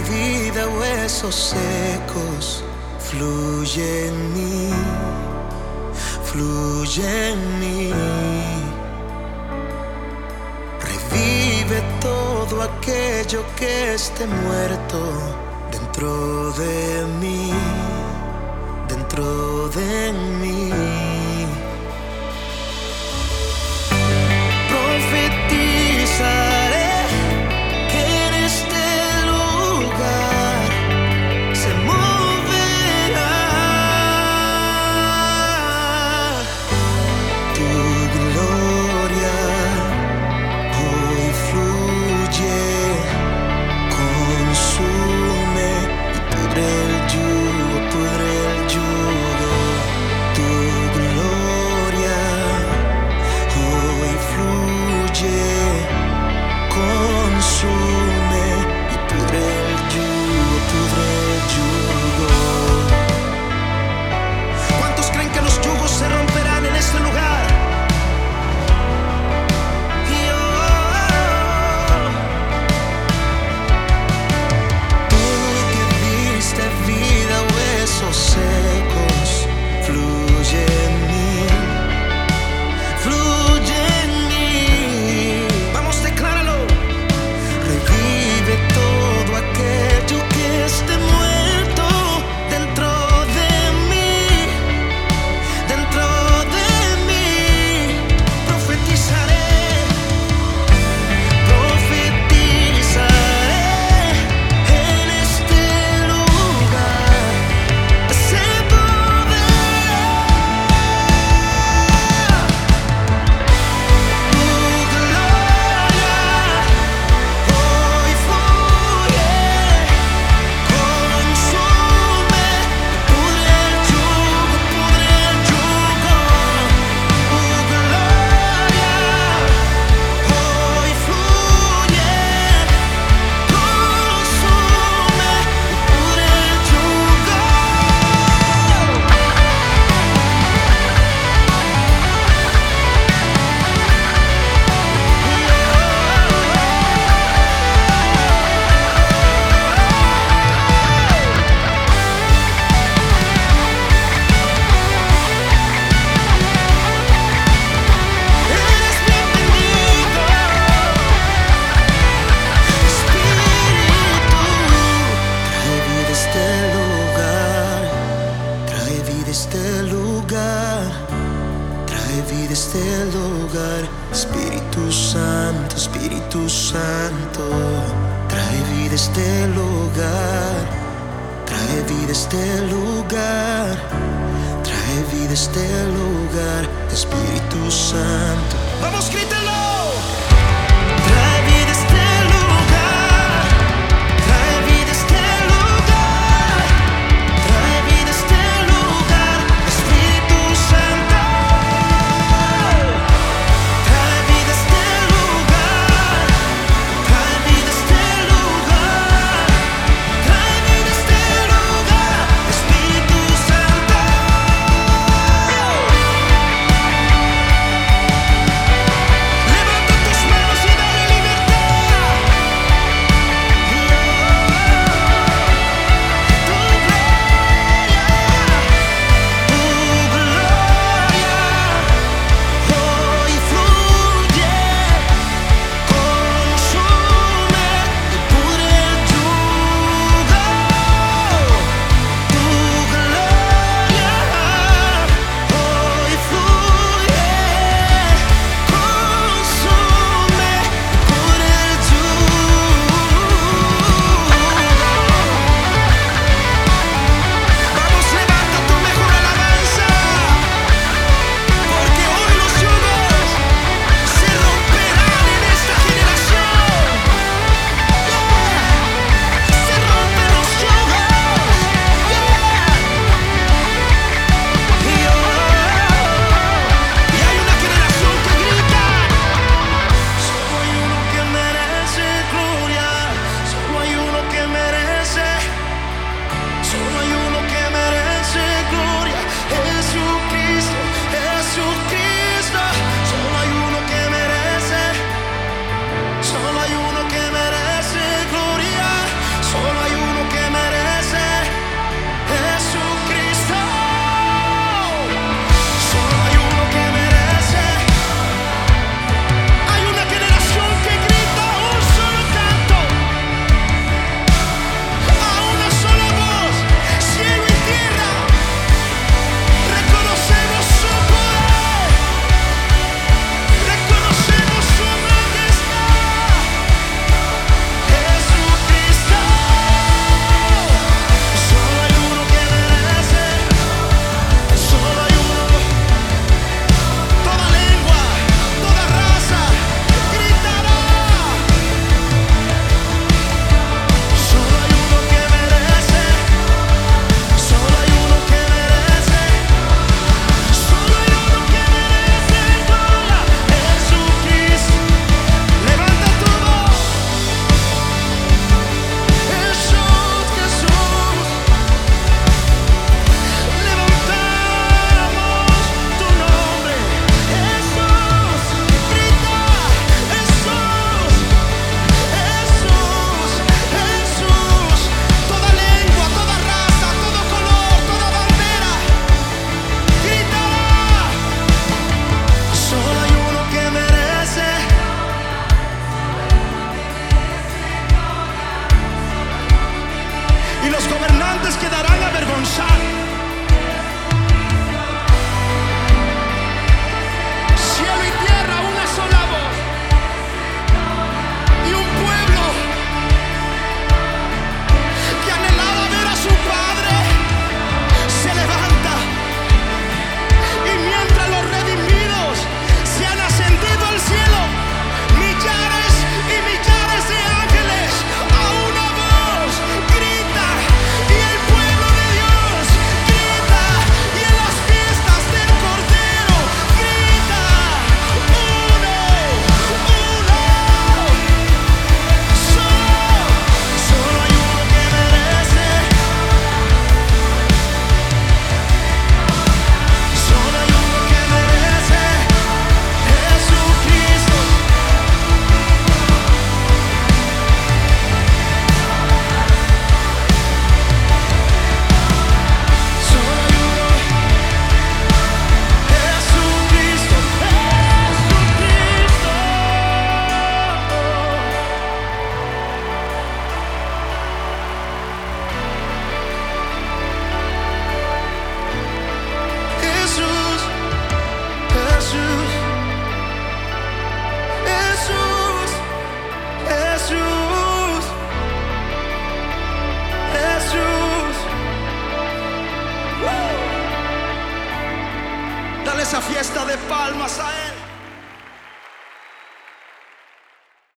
vida, huesos secos, fluye en mí, fluye en mí. Revive todo aquello que esté muerto dentro de mí, dentro de mí. Profetizaré que en este lugar se moverá tu gloria. Hoy fluye, consume y pudre el yugo, pudre el yugo. Tu gloria hoy fluye, consume y pudre el yugo, pudre el yugo. ¿Cuántos creen que los yugos se romperán en este lugar? Tú que diste vida a huesos secos, fluye en mí, fluye en mí. Vamos, decláralo. Revive todo aquello que esté muerto dentro de mí, dentro de mí. Profetizaré, profetizaré en este lugar. Se moverá tu gloria. Hoy fluye, consume, pudre el yugo, pudre el yugo. Tu gloria hoy fluye, consume, pudre el yugo. Eres bienvenido, Espíritu. Trae vida a este lugar, trae vida a este lugar, trae vida a este lugar. Espíritu Santo, Espíritu Santo, trae vida a este lugar, trae vida a este lugar, trae vida a este lugar. Espíritu Santo, vamos, grítalo. Trae vida a este lugar, trae vida a este lugar, trae vida a este lugar. Espíritu Santo, trae vida a este lugar, trae vida a este lugar, trae vida a este lugar. Espíritu Santo. Levanta los gobernantes quedarán avergonzados. Cielo y tierra, una sola voz, y un pueblo que anhelaba ver a su Padre se levanta. Y mientras los redimidos se han ascendido al cielo, millares y millares de ángeles a una voz grita, y el pueblo de Dios grita, y en las fiestas del Cordero grita: uno, solo hay uno que merece, solo hay uno que merece, Jesucristo. Solo hay uno, Jesucristo, Jesús, Jesús, Jesús, Jesús, Jesús. Dale esa fiesta de palmas a Él.